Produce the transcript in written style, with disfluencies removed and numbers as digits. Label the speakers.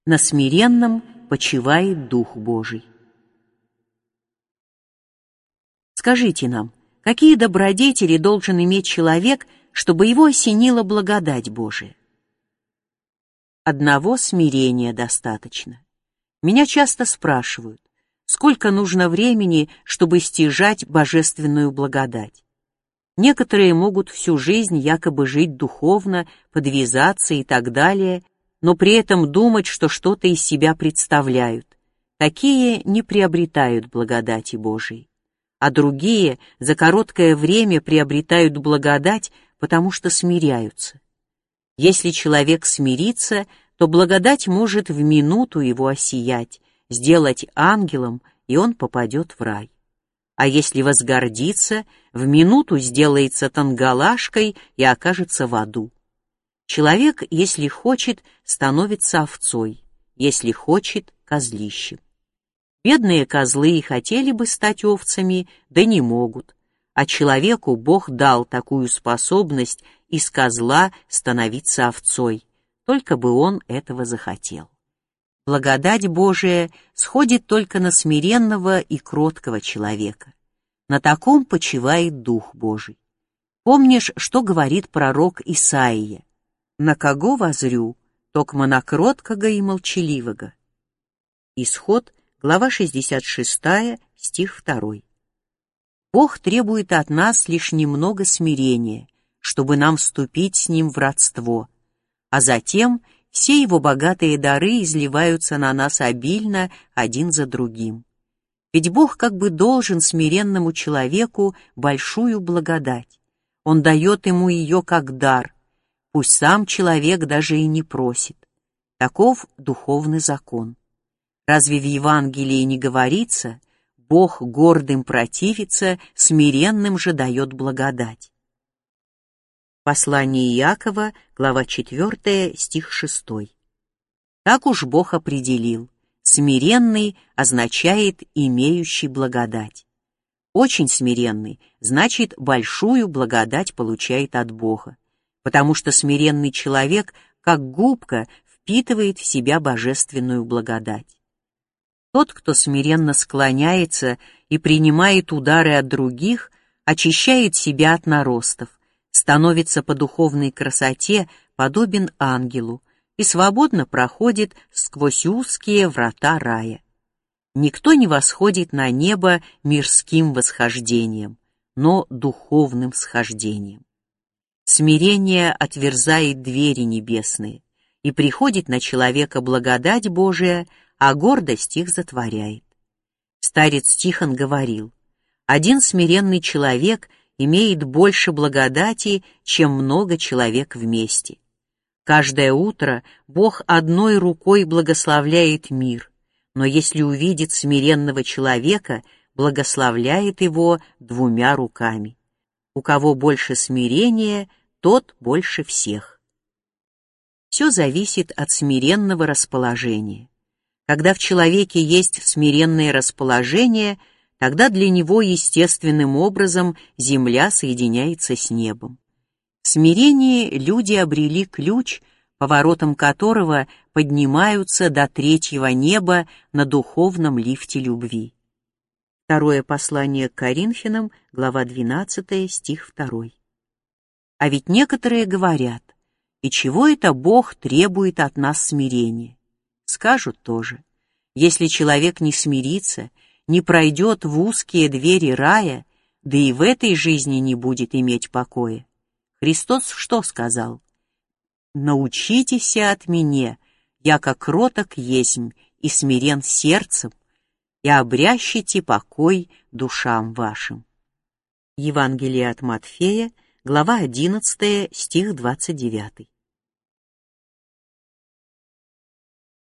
Speaker 1: На смиренном почивает Дух Божий. Скажите нам, какие добродетели должен иметь человек, чтобы его осенила благодать Божия? Одного смирения достаточно. Меня часто спрашивают, сколько нужно времени, чтобы стяжать божественную благодать. Некоторые могут всю жизнь якобы жить духовно, подвязаться и так далее, но при этом думать, что что-то из себя представляют. Такие не приобретают благодати Божией. А другие за короткое время приобретают благодать, потому что смиряются. Если человек смирится, то благодать может в минуту его осиять, сделать ангелом, и он попадет в рай. А если возгордится, в минуту сделается тангалашкой и окажется в аду. Человек, если хочет, становится овцой, если хочет — козлищем. Бедные козлы и хотели бы стать овцами, да не могут, а человеку Бог дал такую способность из козла становиться овцой, только бы он этого захотел. Благодать Божия сходит только на смиренного и кроткого человека. На таком почивает Дух Божий. Помнишь, что говорит пророк Исаия? «На кого возрю, токмо на кроткого и молчаливого». Исход, глава 66, стих 2. Бог требует от нас лишь немного смирения, чтобы нам вступить с Ним в родство, а затем все Его богатые дары изливаются на нас обильно один за другим. Ведь Бог как бы должен смиренному человеку большую благодать. Он дает ему ее как дар, пусть сам человек даже и не просит. Таков духовный закон. Разве в Евангелии не говорится: Бог гордым противится, смиренным же дает благодать? Послание Иакова, глава 4, стих 6. Так уж Бог определил: смиренный означает имеющий благодать. Очень смиренный значит большую благодать получает от Бога, потому что смиренный человек, как губка, впитывает в себя божественную благодать. Тот, кто смиренно склоняется и принимает удары от других, очищает себя от наростов, становится по духовной красоте подобен ангелу и свободно проходит сквозь узкие врата рая. Никто не восходит на небо мирским восхождением, но духовным схождением. Смирение отверзает двери небесные, и приходит на человека благодать Божия, а гордость их затворяет. Старец Тихон говорил: один смиренный человек имеет больше благодати, чем много человек вместе. Каждое утро Бог одной рукой благословляет мир, но если увидит смиренного человека, благословляет его двумя руками. У кого больше смирения, тот больше всех. Все зависит от смиренного расположения. Когда в человеке есть смиренное расположение, тогда для него естественным образом земля соединяется с небом. В смирении люди обрели ключ, поворотом которого поднимаются до третьего неба на духовном лифте любви. Второе послание к Коринфянам, глава 12, стих 2. А ведь некоторые говорят: и чего это Бог требует от нас смирения? Скажут тоже: если человек не смирится, не пройдет в узкие двери рая, да и в этой жизни не будет иметь покоя. Христос что сказал? «Научитесь от меня, яко кроток есмь и смирен сердцем, и обрящите покой душам вашим». Евангелие от Матфея, глава 11, стих 29.